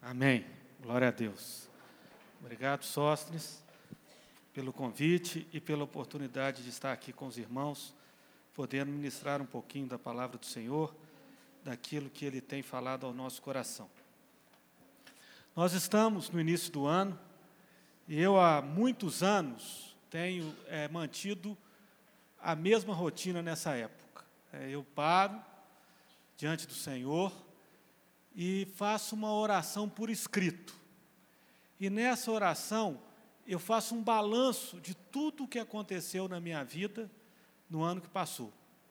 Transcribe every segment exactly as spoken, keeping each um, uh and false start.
Amém. Glória a Deus. Obrigado, Sóstenes, pelo convite e pela oportunidade de estar aqui com os irmãos, podendo ministrar um pouquinho da palavra do Senhor, daquilo que Ele tem falado ao nosso coração. Nós estamos no início do ano, e eu há muitos anos tenho é, mantido a mesma rotina nessa época. É, eu paro diante do Senhor e faço uma oração por escrito. E nessa oração, eu faço um balanço de tudo o que aconteceu na minha vida no ano que passou.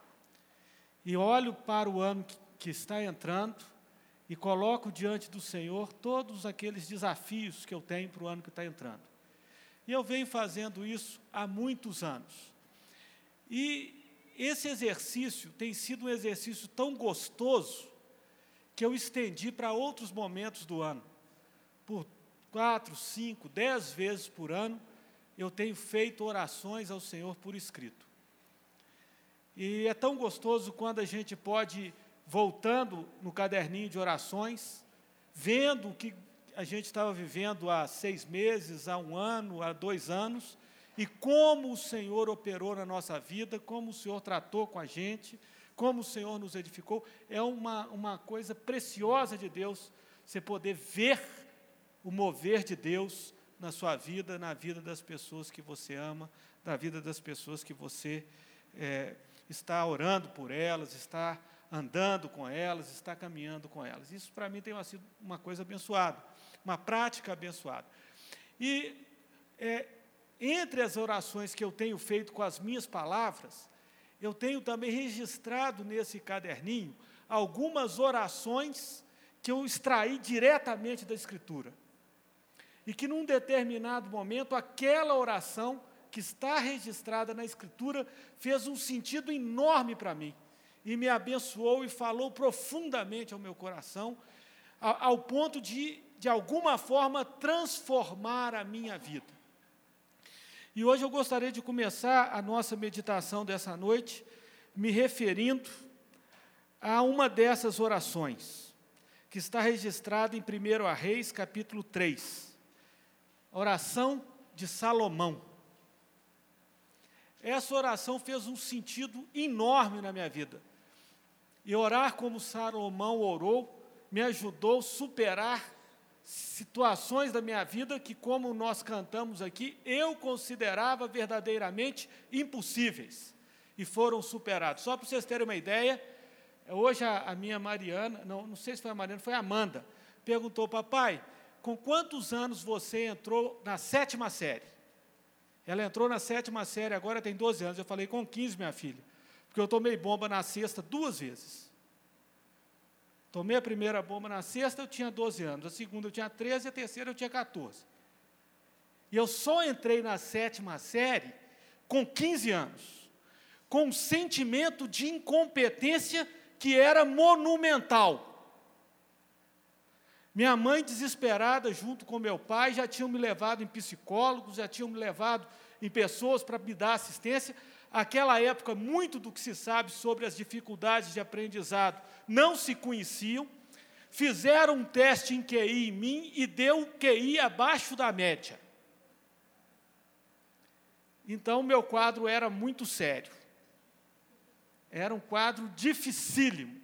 E olho para o ano que, que está entrando e coloco diante do Senhor todos aqueles desafios que eu tenho para o ano que está entrando. E eu venho fazendo isso há muitos anos. E esse exercício tem sido um exercício tão gostoso que eu estendi para outros momentos do ano. Por quatro, cinco, dez vezes por ano, eu tenho feito orações ao Senhor por escrito. E é tão gostoso quando a gente pode, voltando no caderninho de orações, vendo o que a gente estava vivendo há seis meses, há um ano, há dois anos, e como o Senhor operou na nossa vida, como o Senhor tratou com a gente, como o Senhor nos edificou. É uma, uma coisa preciosa de Deus, você poder ver o mover de Deus na sua vida, na vida das pessoas que você ama, na vida das pessoas que você é, está orando por elas, está andando com elas, está caminhando com elas. Isso, para mim, tem sido uma coisa abençoada, uma prática abençoada. E, é, entre as orações que eu tenho feito com as minhas palavras, eu tenho também registrado nesse caderninho algumas orações que eu extraí diretamente da Escritura. E que, num determinado momento, aquela oração que está registrada na Escritura fez um sentido enorme para mim. E me abençoou e falou profundamente ao meu coração, ao, ao ponto de, de alguma forma, transformar a minha vida. E hoje eu gostaria de começar a nossa meditação dessa noite me referindo a uma dessas orações, que está registrada em primeiro Reis, capítulo três. A oração de Salomão. Essa oração fez um sentido enorme na minha vida. E orar como Salomão orou me ajudou a superar situações da minha vida que, como nós cantamos aqui, eu considerava verdadeiramente impossíveis e foram superados. Só para vocês terem uma ideia, hoje a, a minha Mariana, não, não sei se foi a Mariana, foi a Amanda, perguntou: papai, com quantos anos você entrou na sétima série? Ela entrou na sétima série, agora tem doze anos. Eu falei: com quinze, minha filha, porque eu tomei bomba na sexta duas vezes. Tomei a primeira bomba na sexta, eu tinha doze anos, a segunda eu tinha treze, a terceira eu tinha quatorze. E eu só entrei na sétima série com quinze anos, com um sentimento de incompetência que era monumental. Minha mãe, desesperada, junto com meu pai, já tinham me levado em psicólogos, já tinham me levado em pessoas para me dar assistência. Aquela época, muito do que se sabe sobre as dificuldades de aprendizado não se conheciam. Fizeram um teste em Q I em mim e deu Q I abaixo da média. Então, meu quadro era muito sério. Era um quadro dificílimo.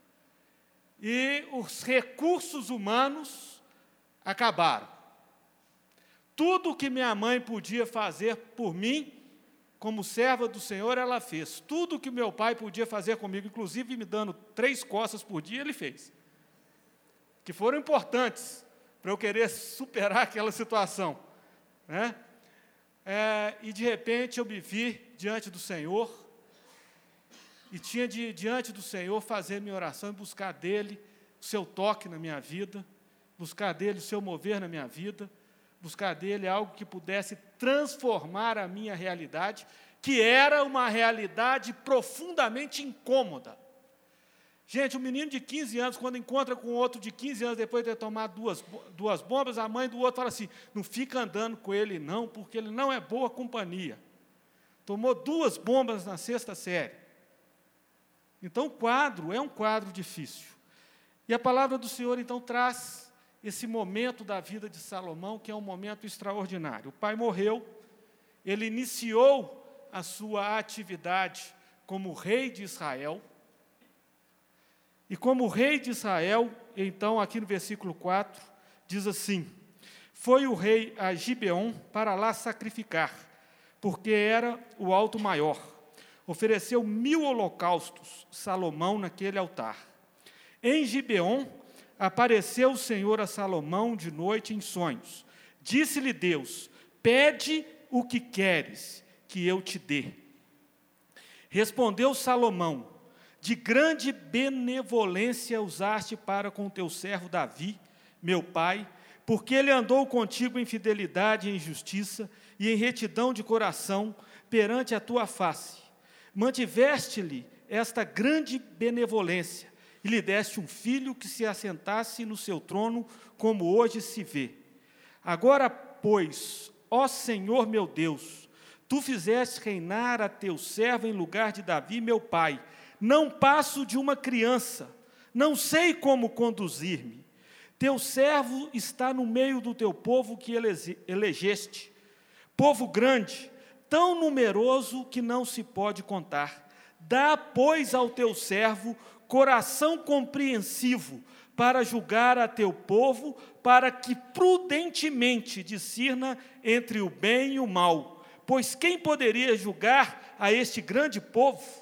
E os recursos humanos acabaram. Tudo que minha mãe podia fazer por mim, como serva do Senhor, ela fez. Tudo que meu pai podia fazer comigo, inclusive me dando três costas por dia, ele fez. Que foram importantes para eu querer superar aquela situação. Né? É, e, de repente, eu me vi diante do Senhor e tinha de, diante do Senhor, fazer minha oração e buscar dele o seu toque na minha vida, buscar dele o seu mover na minha vida, buscar dele algo que pudesse transformar a minha realidade, que era uma realidade profundamente incômoda. Gente, um menino de quinze anos, quando encontra com outro de quinze anos, depois de ter tomado duas, duas bombas, a mãe do outro fala assim: não fica andando com ele não, porque ele não é boa companhia. Tomou duas bombas na sexta série. Então, o quadro é um quadro difícil. E a palavra do Senhor, então, traz esse momento da vida de Salomão, que é um momento extraordinário. O pai morreu, ele iniciou a sua atividade como rei de Israel. E como rei de Israel, então, aqui no versículo quatro, diz assim: foi o rei a Gibeon para lá sacrificar, porque era o alto maior. Ofereceu mil holocaustos, Salomão, naquele altar. Em Gibeon, apareceu o Senhor a Salomão de noite em sonhos. Disse-lhe Deus: pede o que queres que eu te dê. Respondeu Salomão: de grande benevolência usaste para com teu servo Davi, meu pai, porque ele andou contigo em fidelidade e em justiça e em retidão de coração perante a tua face. Mantiveste-lhe esta grande benevolência e lhe deste um filho que se assentasse no seu trono, como hoje se vê. Agora, pois, ó Senhor meu Deus, tu fizeste reinar a teu servo em lugar de Davi, meu pai. Não passo de uma criança, não sei como conduzir-me. Teu servo está no meio do teu povo que elegeste, povo grande, tão numeroso que não se pode contar. Dá, pois, ao teu servo coração compreensivo para julgar a teu povo, para que prudentemente discirna entre o bem e o mal. Pois quem poderia julgar a este grande povo?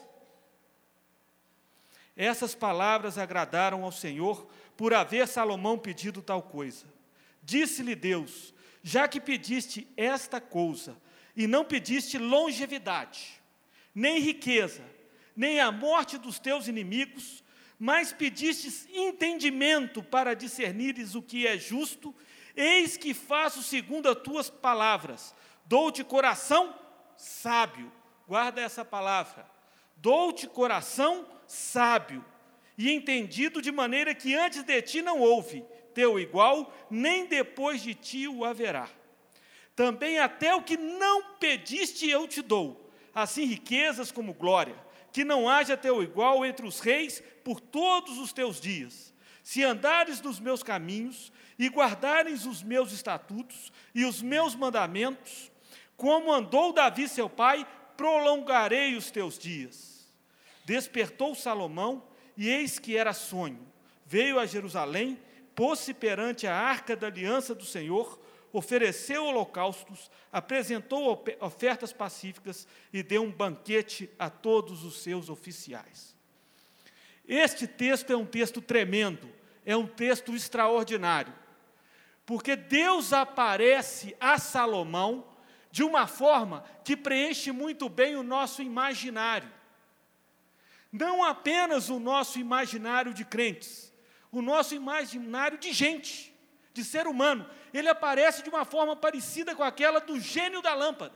Essas palavras agradaram ao Senhor, por haver Salomão pedido tal coisa. Disse-lhe Deus: já que pediste esta coisa, e não pediste longevidade, nem riqueza, nem a morte dos teus inimigos, mas pedistes entendimento para discernires o que é justo, eis que faço segundo as tuas palavras. Dou-te coração sábio. Guarda essa palavra. Dou-te coração sábio e entendido, de maneira que antes de ti não houve teu igual, nem depois de ti o haverá. Também até o que não pediste eu te dou, assim riquezas como glória, que não haja teu igual entre os reis por todos os teus dias. Se andares nos meus caminhos e guardares os meus estatutos e os meus mandamentos, como andou Davi seu pai, prolongarei os teus dias. Despertou Salomão, e eis que era sonho. Veio a Jerusalém, pôs-se perante a arca da aliança do Senhor, ofereceu holocaustos, apresentou ofertas pacíficas e deu um banquete a todos os seus oficiais. Este texto é um texto tremendo, é um texto extraordinário, porque Deus aparece a Salomão de uma forma que preenche muito bem o nosso imaginário. Não apenas o nosso imaginário de crentes, o nosso imaginário de gente, de ser humano. Ele aparece de uma forma parecida com aquela do gênio da lâmpada.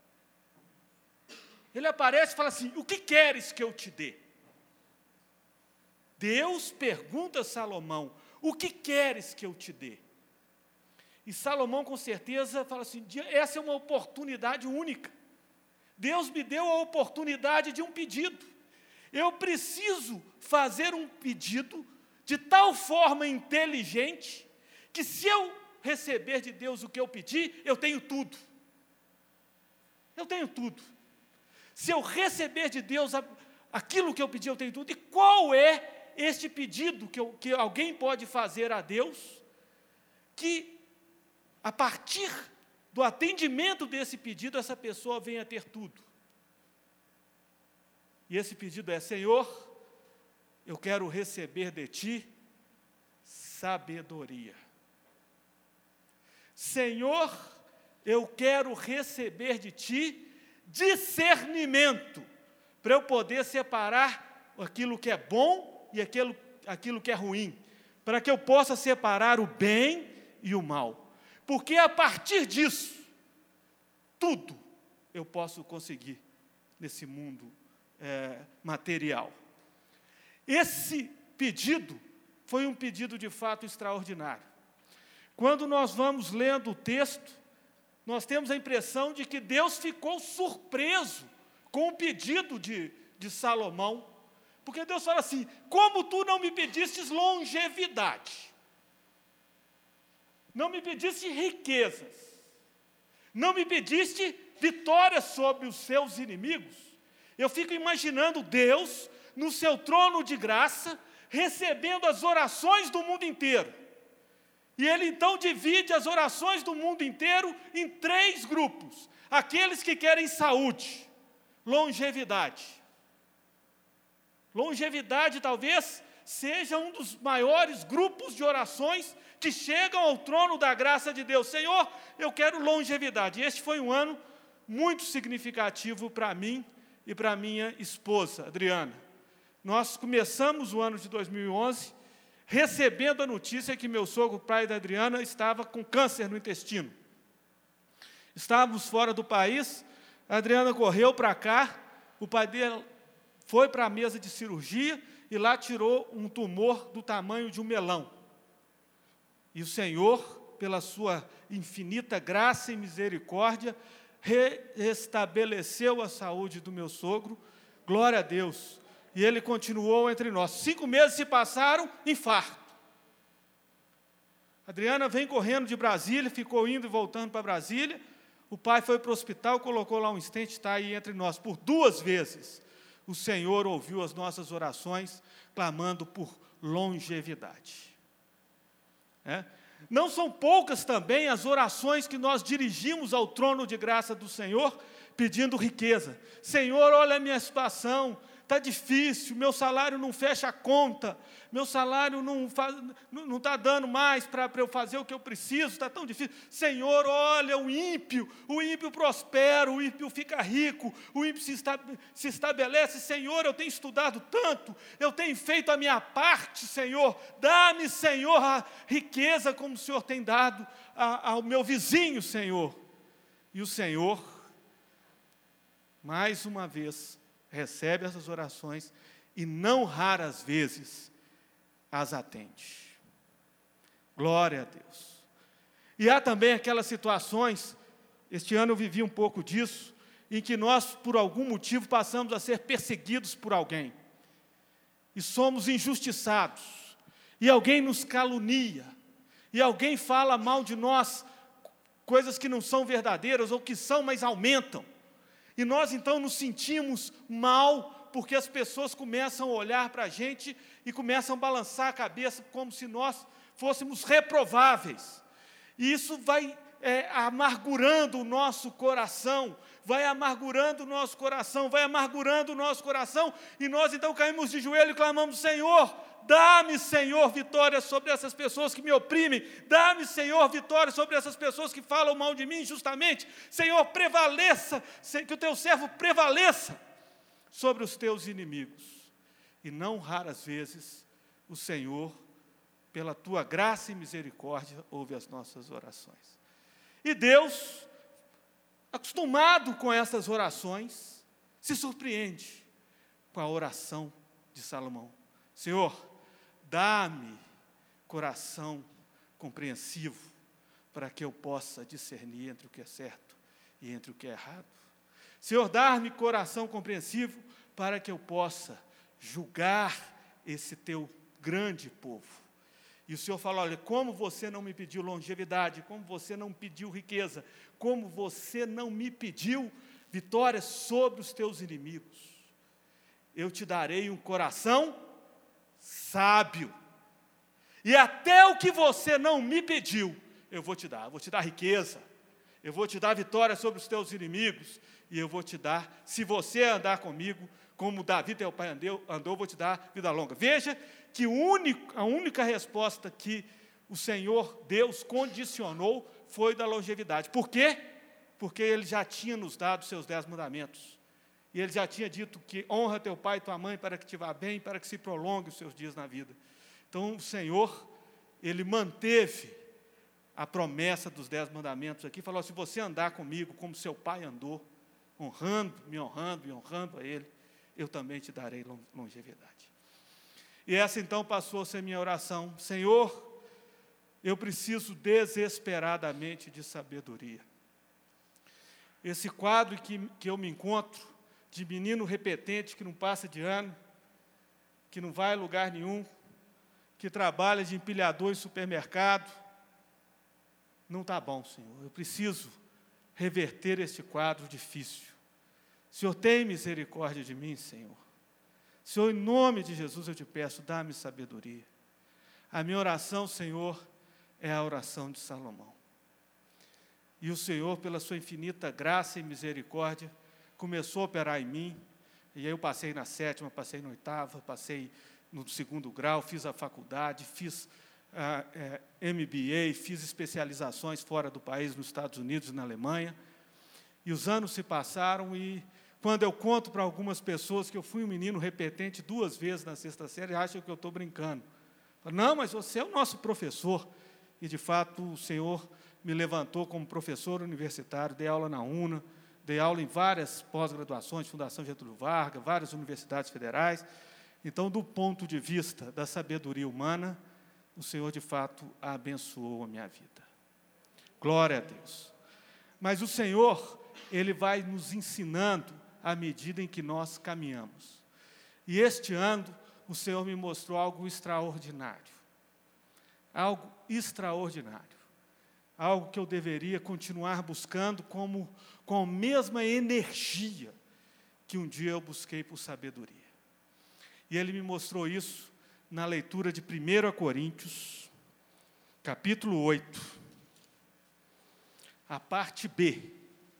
Ele aparece e fala assim: o que queres que eu te dê? Deus pergunta a Salomão: o que queres que eu te dê? E Salomão, com certeza, fala assim: essa é uma oportunidade única. Deus me deu a oportunidade de um pedido. Eu preciso fazer um pedido de tal forma inteligente que, se eu receber de Deus o que eu pedi, eu tenho tudo. Eu tenho tudo. Se eu receber de Deus aquilo que eu pedi, eu tenho tudo. E qual é este pedido que, eu, que alguém pode fazer a Deus, que, a partir do atendimento desse pedido, essa pessoa venha a ter tudo? E esse pedido é: Senhor, eu quero receber de Ti sabedoria. Senhor, eu quero receber de Ti discernimento, para eu poder separar aquilo que é bom e aquilo, aquilo que é ruim, para que eu possa separar o bem e o mal. Porque a partir disso, tudo eu posso conseguir nesse mundo É, material. Esse pedido foi um pedido de fato extraordinário. Quando nós vamos lendo o texto, nós temos a impressão de que Deus ficou surpreso com o pedido de, de Salomão, porque Deus fala assim: como tu não me pedistes longevidade? não me pediste riquezas, não me pediste vitória sobre os seus inimigos. Eu fico imaginando Deus no seu trono de graça, recebendo as orações do mundo inteiro. E Ele então divide as orações do mundo inteiro em três grupos. Aqueles que querem saúde, longevidade. Longevidade talvez seja um dos maiores grupos de orações que chegam ao trono da graça de Deus. Senhor, eu quero longevidade. E este foi um ano muito significativo para mim e para minha esposa, Adriana. Nós começamos o ano de dois mil e onze recebendo a notícia que meu sogro, pai da Adriana, estava com câncer no intestino. Estávamos fora do país, a Adriana correu para cá, o pai dela foi para a mesa de cirurgia e lá tirou um tumor do tamanho de um melão. E o Senhor, pela sua infinita graça e misericórdia, restabeleceu a saúde do meu sogro, glória a Deus. E ele continuou entre nós. Cinco meses se passaram, infarto. A Adriana vem correndo de Brasília, ficou indo e voltando para Brasília. O pai foi para o hospital, colocou lá um estente, está aí entre nós. Por duas vezes, o Senhor ouviu as nossas orações, clamando por longevidade. É? Não são poucas também as orações que nós dirigimos ao trono de graça do Senhor, pedindo riqueza. Senhor, olha a minha situação, está difícil, meu salário não fecha a conta, meu salário não está dando mais para eu fazer o que eu preciso, está tão difícil. Senhor, olha o ímpio, o ímpio prospera, o ímpio fica rico, o ímpio se, esta, se estabelece. Senhor, eu tenho estudado tanto, eu tenho feito a minha parte, Senhor, dá-me, Senhor, a riqueza como o Senhor tem dado a, ao meu vizinho, Senhor. E o Senhor, mais uma vez, recebe essas orações e não raras vezes as atende. Glória a Deus. E há também aquelas situações, este ano eu vivi um pouco disso, em que nós, por algum motivo, passamos a ser perseguidos por alguém. E somos injustiçados. E alguém nos calunia. E alguém fala mal de nós, coisas que não são verdadeiras ou que são, mas aumentam. E nós, então, nos sentimos mal, porque as pessoas começam a olhar para a gente e começam a balançar a cabeça como se nós fôssemos reprováveis. E isso vai é, amargurando o nosso coração, vai amargurando o nosso coração, vai amargurando o nosso coração, e nós, então, caímos de joelho e clamamos, Senhor, dá-me, Senhor, vitória sobre essas pessoas que me oprimem. Dá-me, Senhor, vitória sobre essas pessoas que falam mal de mim injustamente. Senhor, prevaleça, que o teu servo prevaleça sobre os teus inimigos. E não raras vezes o Senhor, pela tua graça e misericórdia, ouve as nossas orações. E Deus, acostumado com essas orações, se surpreende com a oração de Salomão. Senhor, dá-me coração compreensivo para que eu possa discernir entre o que é certo e entre o que é errado. Senhor, dá-me coração compreensivo para que eu possa julgar esse teu grande povo. E o Senhor fala, olha, como você não me pediu longevidade, como você não me pediu riqueza, como você não me pediu vitória sobre os teus inimigos, eu te darei um coração sábio, e até o que você não me pediu, eu vou te dar, eu vou te dar riqueza, eu vou te dar vitória sobre os teus inimigos, e eu vou te dar, se você andar comigo, como Davi, teu pai, andou, andou vou te dar vida longa. Veja que o único, a única resposta que o Senhor Deus condicionou foi da longevidade. Por quê? Porque Ele já tinha nos dado os seus dez mandamentos. E Ele já tinha dito que honra teu pai e tua mãe para que te vá bem, para que se prolongue os seus dias na vida. Então, o Senhor, Ele manteve a promessa dos dez mandamentos aqui, falou, se você andar comigo como seu pai andou, honrando, me honrando e honrando a Ele, eu também te darei longevidade. E essa, então, passou a ser minha oração. Senhor, eu preciso desesperadamente de sabedoria. Esse quadro que, que eu me encontro, de menino repetente que não passa de ano, que não vai a lugar nenhum, que trabalha de empilhador em supermercado, não está bom, Senhor. Eu preciso reverter este quadro difícil. Senhor, tem misericórdia de mim, Senhor. Senhor, em nome de Jesus eu te peço, dá-me sabedoria. A minha oração, Senhor, é a oração de Salomão. E o Senhor, pela sua infinita graça e misericórdia, começou a operar em mim. E aí eu passei na sétima, passei na oitava, passei no segundo grau, fiz a faculdade, fiz uh, é, M B A, fiz especializações fora do país, nos Estados Unidos e na Alemanha. E os anos se passaram e, quando eu conto para algumas pessoas que eu fui um menino repetente duas vezes na sexta série, acham que eu estou brincando. Falo, não, mas você é o nosso professor. E, de fato, o Senhor me levantou como professor universitário, dei aula na UNA, dei aula em várias pós-graduações, Fundação Getúlio Vargas, várias universidades federais. Então, do ponto de vista da sabedoria humana, o Senhor, de fato, abençoou a minha vida. Glória a Deus. Mas o Senhor, Ele vai nos ensinando à medida em que nós caminhamos. E este ano, o Senhor me mostrou algo extraordinário. Algo extraordinário. Algo que eu deveria continuar buscando como, com a mesma energia que um dia eu busquei por sabedoria. E Ele me mostrou isso na leitura de primeira Coríntios, capítulo oito, a parte B.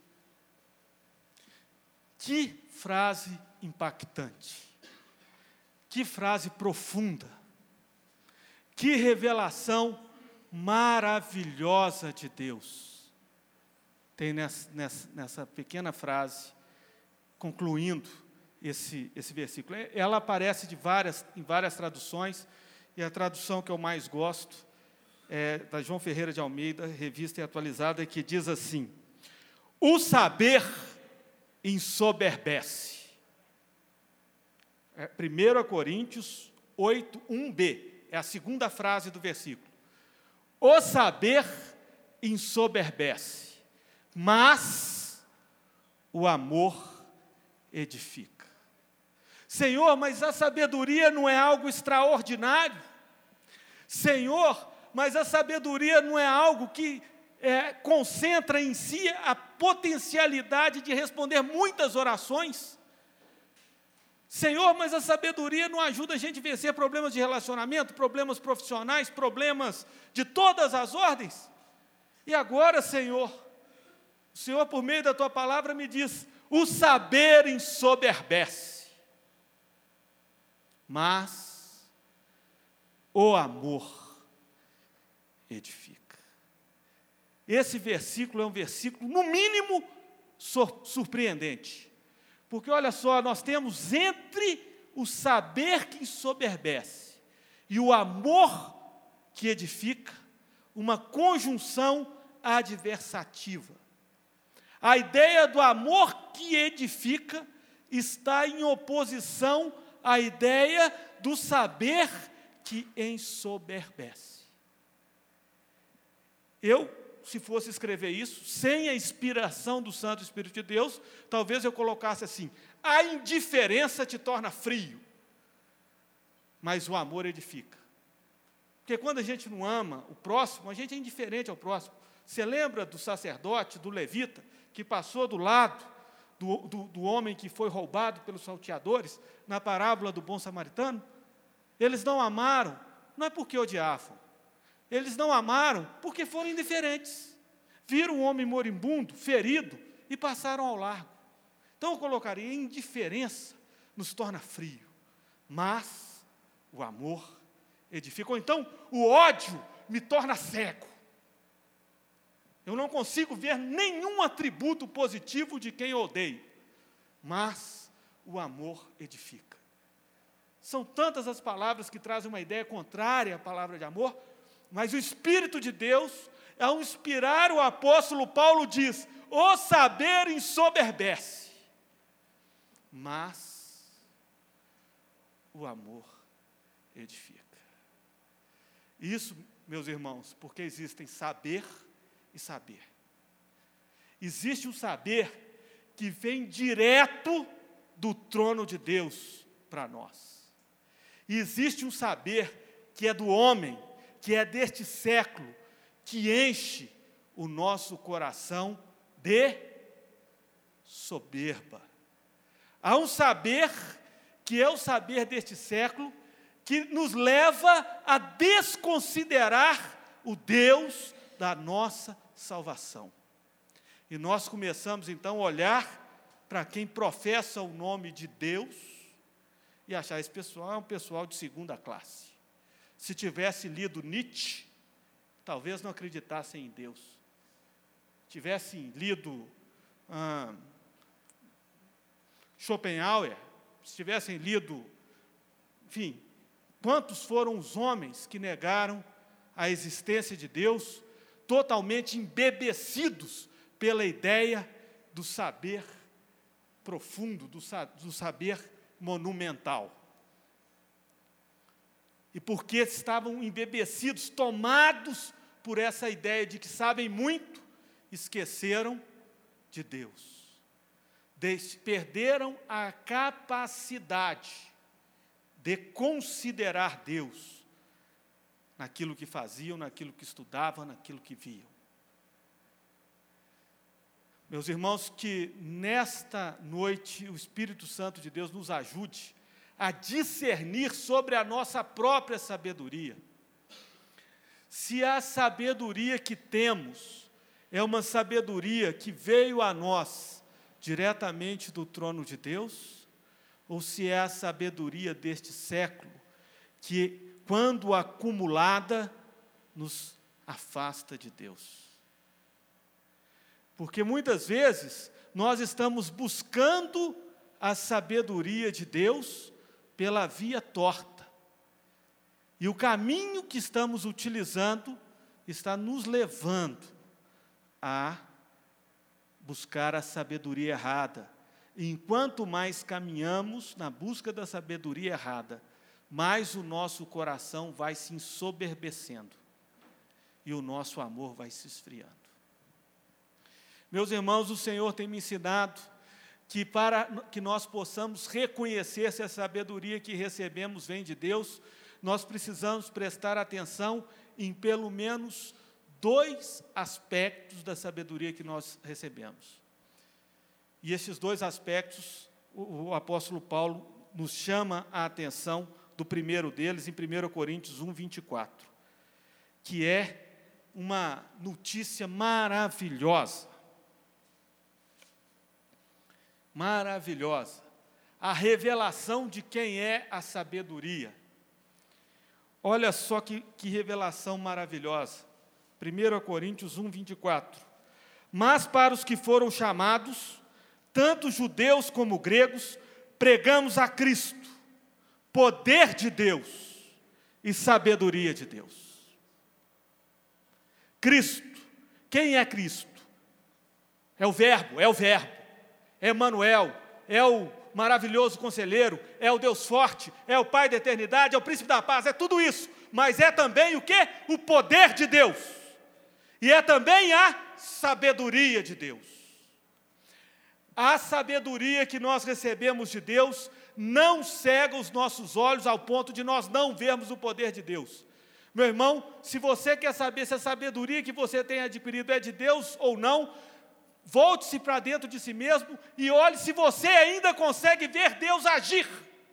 Que frase impactante, que frase profunda, que revelação maravilhosa de Deus. Tem nessa, nessa, nessa pequena frase, concluindo esse, esse versículo. Ela aparece de várias, em várias traduções, e a tradução que eu mais gosto é da João Ferreira de Almeida, revista e atualizada, que diz assim: o saber ensoberbece. É, primeira Coríntios oito, um b, é a segunda frase do versículo. O saber ensoberbece, mas o amor edifica. Senhor, mas a sabedoria não é algo extraordinário? Senhor, mas a sabedoria não é algo que é, concentra em si a potencialidade de responder muitas orações? Senhor, mas a sabedoria não ajuda a gente a vencer problemas de relacionamento, problemas profissionais, problemas de todas as ordens? E agora, Senhor, o Senhor, por meio da Tua palavra, me diz: o saber ensoberbece, mas o amor edifica. Esse versículo é um versículo, no mínimo, sur- surpreendente. Porque, olha só, nós temos entre o saber que ensoberbece e o amor que edifica, uma conjunção adversativa. A ideia do amor que edifica está em oposição à ideia do saber que ensoberbece. Eu, se fosse escrever isso, sem a inspiração do Santo Espírito de Deus, talvez eu colocasse assim: a indiferença te torna frio, mas o amor edifica. Porque quando a gente não ama o próximo, a gente é indiferente ao próximo. Você lembra do sacerdote, do levita, que passou do lado do, do, do homem que foi roubado pelos salteadores, na parábola do bom samaritano? Eles não amaram, não é porque odiavam. Eles não amaram porque foram indiferentes. Viram um homem moribundo, ferido, e passaram ao largo. Então eu colocaria: indiferença nos torna frio, mas o amor edifica. Ou então, o ódio me torna cego. Eu não consigo ver nenhum atributo positivo de quem eu odeio, mas o amor edifica. São tantas as palavras que trazem uma ideia contrária à palavra de amor, mas o Espírito de Deus, ao inspirar o apóstolo Paulo, diz: o saber ensoberbece, mas o amor edifica. Isso, meus irmãos, porque existem saber e saber. Existe um saber que vem direto do trono de Deus para nós. E existe um saber que é do homem, que é deste século, que enche o nosso coração de soberba. Há um saber, que é o saber deste século, que nos leva a desconsiderar o Deus da nossa salvação. E nós começamos, então, a olhar para quem professa o nome de Deus e achar esse pessoal é um pessoal de segunda classe. Se tivesse lido Nietzsche, talvez não acreditassem em Deus. Tivessem lido ah, Schopenhauer, se tivessem lido, enfim, quantos foram os homens que negaram a existência de Deus, totalmente embebecidos pela ideia do saber profundo, do, sa- do saber monumental. E porque estavam embebecidos, tomados por essa ideia de que sabem muito, esqueceram de Deus. Des- perderam a capacidade de considerar Deus naquilo que faziam, naquilo que estudavam, naquilo que viam. Meus irmãos, que nesta noite o Espírito Santo de Deus nos ajude a discernir sobre a nossa própria sabedoria. Se a sabedoria que temos é uma sabedoria que veio a nós diretamente do trono de Deus, ou se é a sabedoria deste século, que, quando acumulada, nos afasta de Deus. Porque muitas vezes nós estamos buscando a sabedoria de Deus pela via torta. E o caminho que estamos utilizando está nos levando a buscar a sabedoria errada. E enquanto mais caminhamos na busca da sabedoria errada, mais o nosso coração vai se ensoberbecendo e o nosso amor vai se esfriando. Meus irmãos, o Senhor tem me ensinado que para que nós possamos reconhecer se a sabedoria que recebemos vem de Deus, nós precisamos prestar atenção em pelo menos dois aspectos da sabedoria que nós recebemos. E esses dois aspectos, o, o apóstolo Paulo nos chama a atenção do primeiro deles, em primeira Coríntios um, vinte e quatro, que é uma notícia maravilhosa. Maravilhosa. A revelação de quem é a sabedoria. Olha só que, que revelação maravilhosa. primeira Coríntios um, vinte e quatro. Mas para os que foram chamados, tanto judeus como gregos, pregamos a Cristo, poder de Deus e sabedoria de Deus. Cristo. Quem é Cristo? É o Verbo, é o Verbo. É Emanuel, é o maravilhoso conselheiro, é o Deus forte, é o Pai da eternidade, é o príncipe da paz, é tudo isso. Mas é também o quê? O poder de Deus. E é também a sabedoria de Deus. A sabedoria que nós recebemos de Deus não cega os nossos olhos ao ponto de nós não vermos o poder de Deus. Meu irmão, se você quer saber se a sabedoria que você tem adquirido é de Deus ou não, volte-se para dentro de si mesmo e olhe se você ainda consegue ver Deus agir.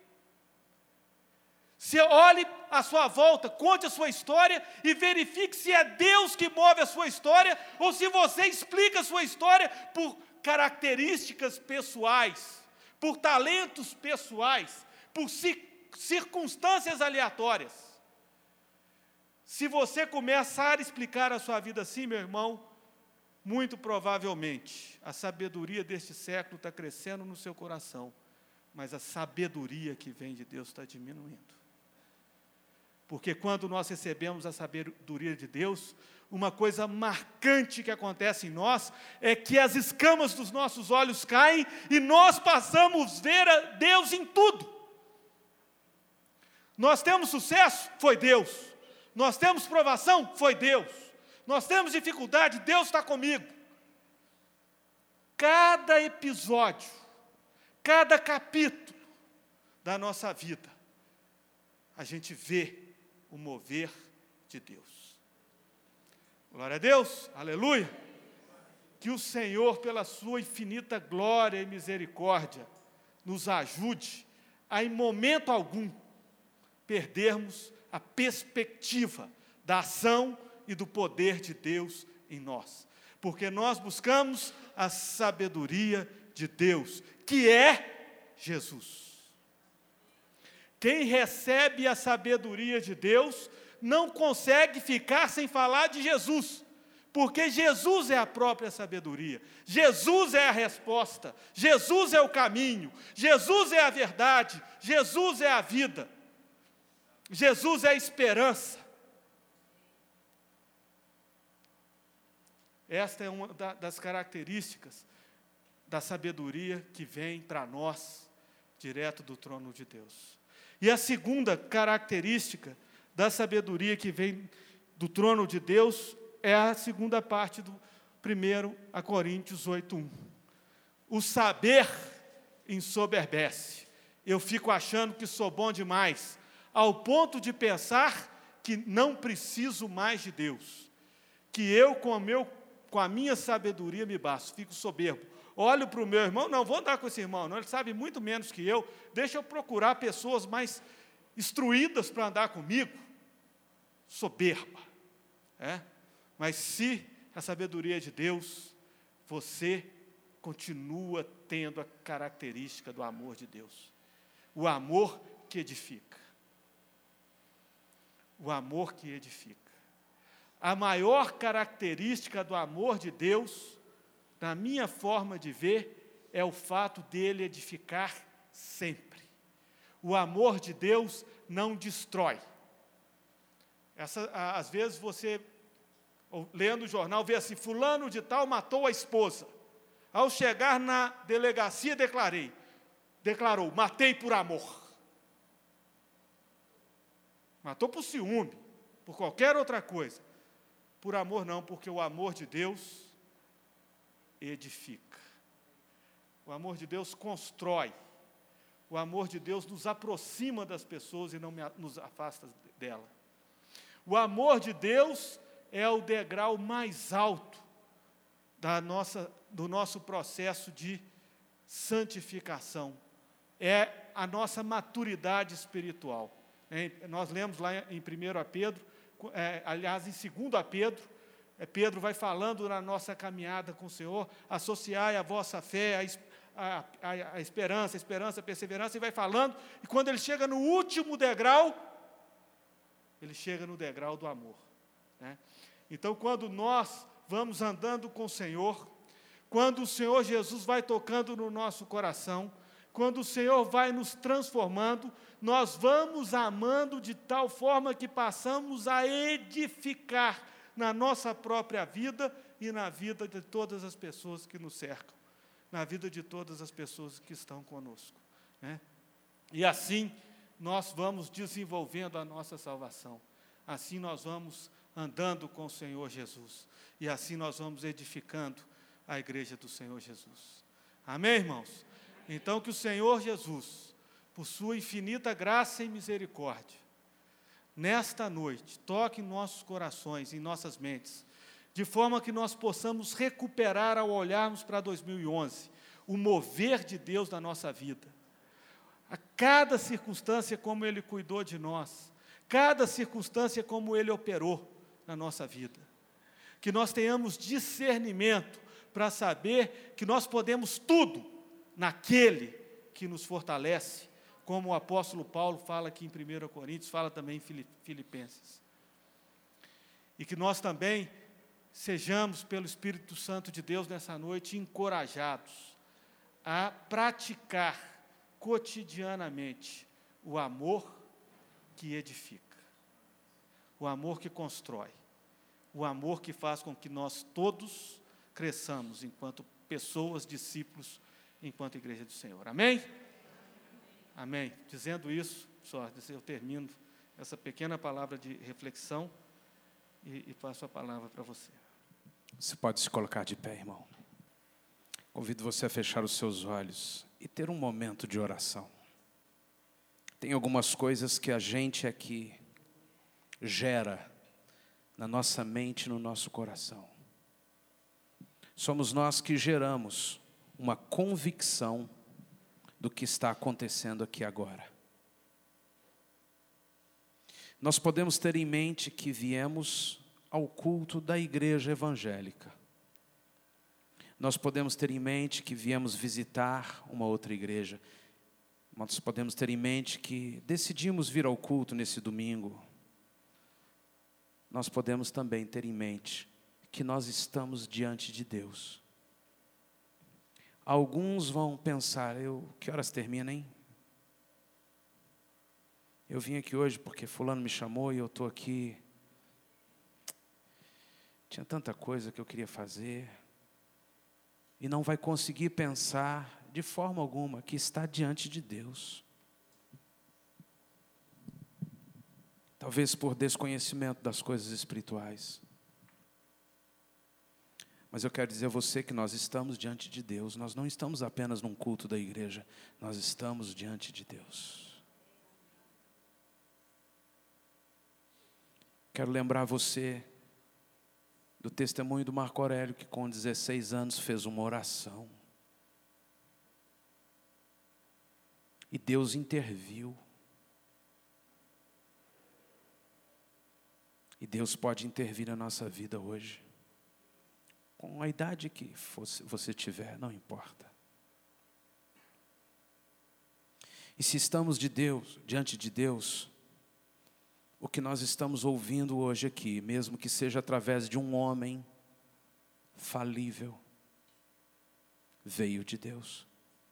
Se olhe à sua volta, conte a sua história e verifique se é Deus que move a sua história ou se você explica a sua história por características pessoais, por talentos pessoais, por circunstâncias aleatórias. Se você começar a explicar a sua vida assim, meu irmão, muito provavelmente, a sabedoria deste século está crescendo no seu coração, mas a sabedoria que vem de Deus está diminuindo. Porque quando nós recebemos a sabedoria de Deus, uma coisa marcante que acontece em nós é que as escamas dos nossos olhos caem e nós passamos a ver a Deus em tudo. Nós temos sucesso? Foi Deus. Nós temos provação? Foi Deus. Nós temos dificuldade, Deus está comigo. Cada episódio, cada capítulo da nossa vida, a gente vê o mover de Deus. Glória a Deus, aleluia. Que o Senhor, pela sua infinita glória e misericórdia, nos ajude a, em momento algum, perdermos a perspectiva da ação e do poder de Deus em nós. Porque nós buscamos a sabedoria de Deus, que é Jesus. Quem recebe a sabedoria de Deus não consegue ficar sem falar de Jesus, porque Jesus é a própria sabedoria, Jesus é a resposta, Jesus é o caminho, Jesus é a verdade, Jesus é a vida, Jesus é a esperança. Esta é uma das características da sabedoria que vem para nós, direto do trono de Deus. E a segunda característica da sabedoria que vem do trono de Deus é a segunda parte do primeiro Coríntios oito, um. O saber ensoberbece. Eu fico achando que sou bom demais, ao ponto de pensar que não preciso mais de Deus, que eu com, o meu, com a minha sabedoria me basto, fico soberbo. Olho para o meu irmão, não vou andar com esse irmão, não, ele sabe muito menos que eu, deixa eu procurar pessoas mais instruídas para andar comigo. Soberba. É? Mas se a sabedoria é de Deus, você continua tendo a característica do amor de Deus. O amor que edifica. O amor que edifica. A maior característica do amor de Deus, na minha forma de ver, é o fato dele edificar sempre. O amor de Deus não destrói. Essa, às vezes você, lendo o jornal, vê assim, fulano de tal matou a esposa. Ao chegar na delegacia, declarei, declarou, matei por amor. Matou por ciúme, por qualquer outra coisa. Por amor não, porque o amor de Deus edifica. O amor de Deus constrói. O amor de Deus nos aproxima das pessoas e não nos afasta dela. O amor de Deus é o degrau mais alto da nossa, do nosso processo de santificação. É a nossa maturidade espiritual. É, nós lemos lá em primeiro Pedro, é, aliás, em segundo Pedro, é, Pedro vai falando na nossa caminhada com o Senhor, associai a vossa fé, a, a, a esperança, a esperança, a perseverança, e vai falando, e quando ele chega no último degrau, ele chega no degrau do amor. Né? Então, quando nós vamos andando com o Senhor, quando o Senhor Jesus vai tocando no nosso coração, quando o Senhor vai nos transformando, nós vamos amando de tal forma que passamos a edificar na nossa própria vida e na vida de todas as pessoas que nos cercam, na vida de todas as pessoas que estão conosco. Né? E assim, nós vamos desenvolvendo a nossa salvação. Assim nós vamos andando com o Senhor Jesus. E assim nós vamos edificando a igreja do Senhor Jesus. Amém, irmãos? Então que o Senhor Jesus, por sua infinita graça e misericórdia, nesta noite, toque em nossos corações, em nossas mentes, de forma que nós possamos recuperar, ao olharmos para dois mil e onze, o mover de Deus na nossa vida. A cada circunstância como Ele cuidou de nós, cada circunstância como Ele operou na nossa vida. Que nós tenhamos discernimento para saber que nós podemos tudo naquele que nos fortalece, como o apóstolo Paulo fala aqui em primeiro Coríntios, fala também em Filipenses. E que nós também sejamos, pelo Espírito Santo de Deus nessa noite, encorajados a praticar cotidianamente o amor que edifica, o amor que constrói, o amor que faz com que nós todos cresçamos enquanto pessoas, discípulos, enquanto igreja do Senhor. Amém? Amém. Dizendo isso, só eu termino essa pequena palavra de reflexão e, e passo a palavra para você. Você pode se colocar de pé, irmão. Convido você a fechar os seus olhos e ter um momento de oração. Tem algumas coisas que a gente aqui gera na nossa mente, no nosso coração. Somos nós que geramos uma convicção do que está acontecendo aqui agora. Nós podemos ter em mente que viemos ao culto da igreja evangélica. Nós podemos ter em mente que viemos visitar uma outra igreja. Nós podemos ter em mente que decidimos vir ao culto nesse domingo. Nós podemos também ter em mente que nós estamos diante de Deus. Alguns vão pensar, eu, que horas termina, hein? Eu vim aqui hoje porque fulano me chamou e eu estou aqui. Tinha tanta coisa que eu queria fazer. E não vai conseguir pensar de forma alguma que está diante de Deus. Talvez por desconhecimento das coisas espirituais. Mas eu quero dizer a você que nós estamos diante de Deus. Nós não estamos apenas num culto da igreja. Nós estamos diante de Deus. Quero lembrar você do testemunho do Marco Aurélio, que com dezesseis anos fez uma oração. E Deus interviu. E Deus pode intervir na nossa vida hoje. Com a idade que fosse, você tiver, não importa. E se estamos de Deus, diante de Deus, o que nós estamos ouvindo hoje aqui, mesmo que seja através de um homem falível, veio de Deus.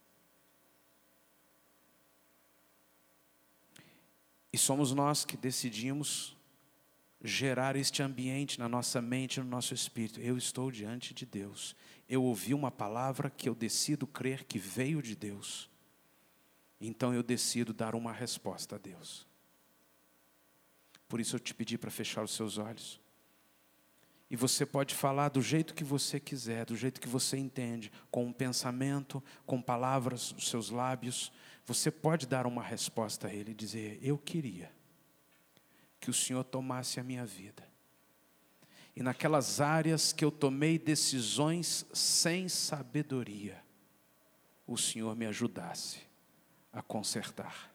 E somos nós que decidimos gerar este ambiente na nossa mente, no nosso espírito. Eu estou diante de Deus. Eu ouvi uma palavra que eu decido crer que veio de Deus. Então eu decido dar uma resposta a Deus. Por isso eu te pedi para fechar os seus olhos. E você pode falar do jeito que você quiser, do jeito que você entende, com um pensamento, com palavras nos seus lábios. Você pode dar uma resposta a Ele e dizer, eu queria que o Senhor tomasse a minha vida. E naquelas áreas que eu tomei decisões sem sabedoria, o Senhor me ajudasse a consertar.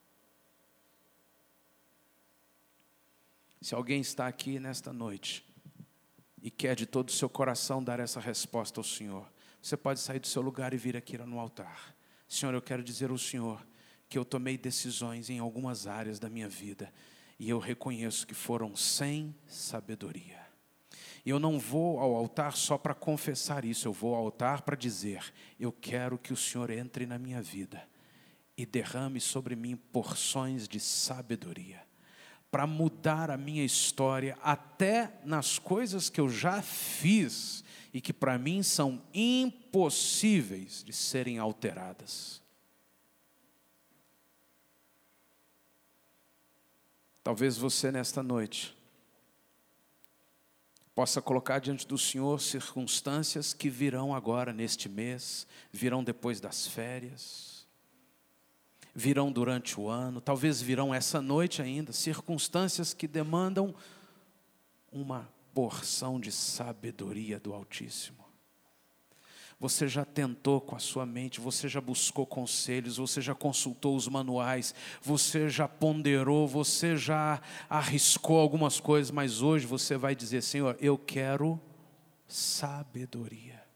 Se alguém está aqui nesta noite e quer de todo o seu coração dar essa resposta ao Senhor, você pode sair do seu lugar e vir aqui no altar. Senhor, eu quero dizer ao Senhor que eu tomei decisões em algumas áreas da minha vida e eu reconheço que foram sem sabedoria. E eu não vou ao altar só para confessar isso, eu vou ao altar para dizer, eu quero que o Senhor entre na minha vida e derrame sobre mim porções de sabedoria, para mudar a minha história, até nas coisas que eu já fiz e que para mim são impossíveis de serem alteradas. Talvez você nesta noite possa colocar diante do Senhor circunstâncias que virão agora neste mês, virão depois das férias, virão durante o ano, talvez virão essa noite ainda, circunstâncias que demandam uma porção de sabedoria do Altíssimo. Você já tentou com a sua mente, você já buscou conselhos, você já consultou os manuais, você já ponderou, você já arriscou algumas coisas, mas hoje você vai dizer, Senhor, eu quero sabedoria.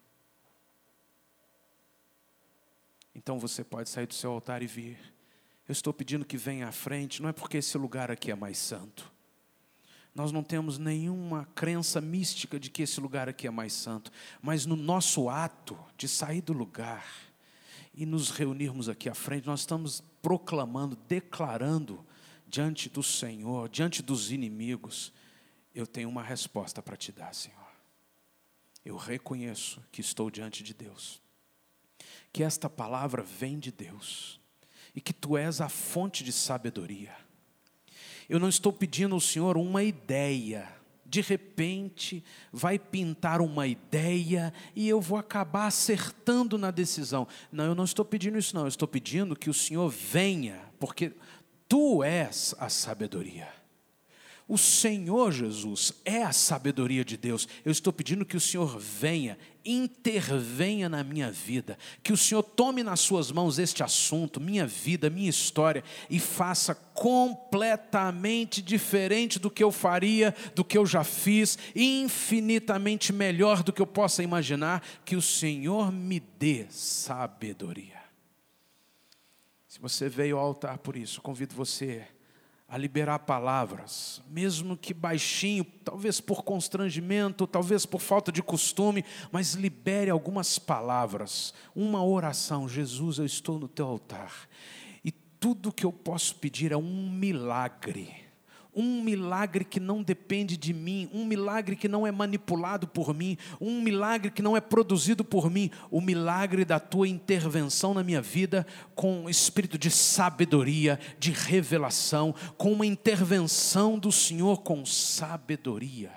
Então você pode sair do seu altar e vir. Eu estou pedindo que venha à frente, não é porque esse lugar aqui é mais santo. Nós não temos nenhuma crença mística de que esse lugar aqui é mais santo. Mas no nosso ato de sair do lugar e nos reunirmos aqui à frente, nós estamos proclamando, declarando diante do Senhor, diante dos inimigos, eu tenho uma resposta para te dar, Senhor. Eu reconheço que estou diante de Deus. Que esta palavra vem de Deus e que Tu és a fonte de sabedoria. Eu não estou pedindo ao Senhor uma ideia, de repente vai pintar uma ideia e eu vou acabar acertando na decisão. Não, eu não estou pedindo isso não, eu estou pedindo que o Senhor venha, porque Tu és a sabedoria. O Senhor Jesus é a sabedoria de Deus. Eu estou pedindo que o Senhor venha, intervenha na minha vida, que o Senhor tome nas suas mãos este assunto, minha vida, minha história, e faça completamente diferente do que eu faria, do que eu já fiz, infinitamente melhor do que eu possa imaginar. Que o Senhor me dê sabedoria. Se você veio ao altar por isso, convido você a liberar palavras, mesmo que baixinho, talvez por constrangimento, talvez por falta de costume, mas libere algumas palavras, uma oração. Jesus, eu estou no teu altar, e tudo que eu posso pedir é um milagre, um milagre que não depende de mim, um milagre que não é manipulado por mim, um milagre que não é produzido por mim, o milagre da tua intervenção na minha vida, com espírito de sabedoria, de revelação, com uma intervenção do Senhor com sabedoria.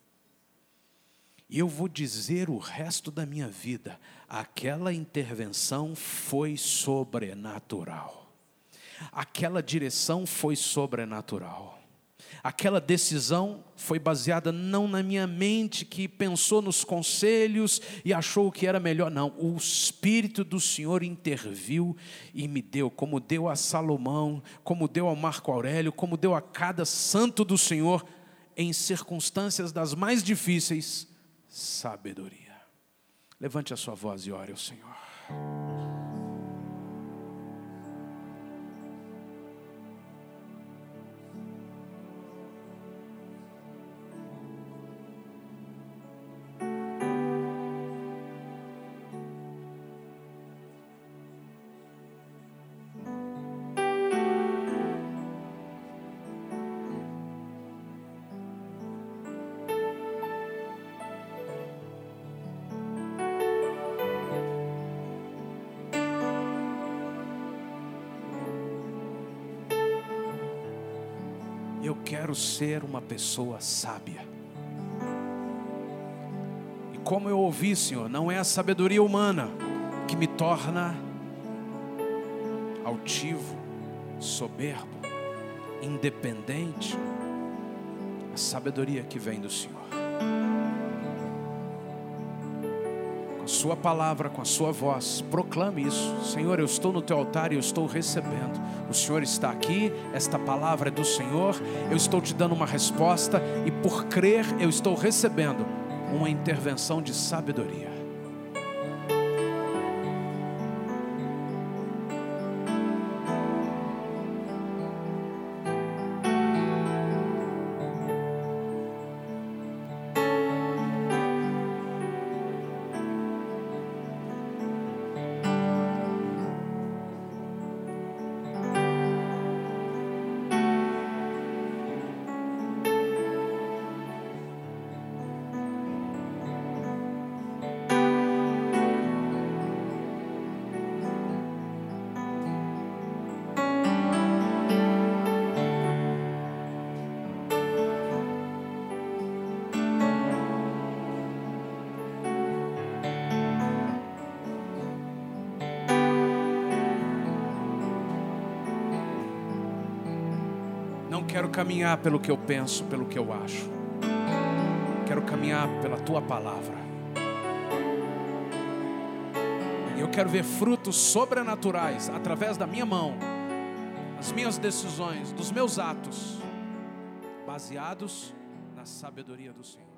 E eu vou dizer o resto da minha vida, aquela intervenção foi sobrenatural, aquela direção foi sobrenatural. Aquela decisão foi baseada não na minha mente, que pensou nos conselhos e achou que era melhor. Não, o Espírito do Senhor interviu e me deu, como deu a Salomão, como deu ao Marco Aurélio, como deu a cada santo do Senhor, em circunstâncias das mais difíceis, sabedoria. Levante a sua voz e ore ao Senhor. Eu quero ser uma pessoa sábia. E como eu ouvi, Senhor, não é a sabedoria humana que me torna altivo, soberbo, independente. A sabedoria que vem do Senhor. Com a sua palavra, com a sua voz, proclame isso. Senhor, eu estou no teu altar e eu estou recebendo. O Senhor está aqui, esta palavra é do Senhor, eu estou te dando uma resposta e por crer eu estou recebendo uma intervenção de sabedoria. Não quero caminhar pelo que eu penso, pelo que eu acho. Quero caminhar pela tua palavra. E eu quero ver frutos sobrenaturais através da minha mão, das minhas decisões, dos meus atos, baseados na sabedoria do Senhor.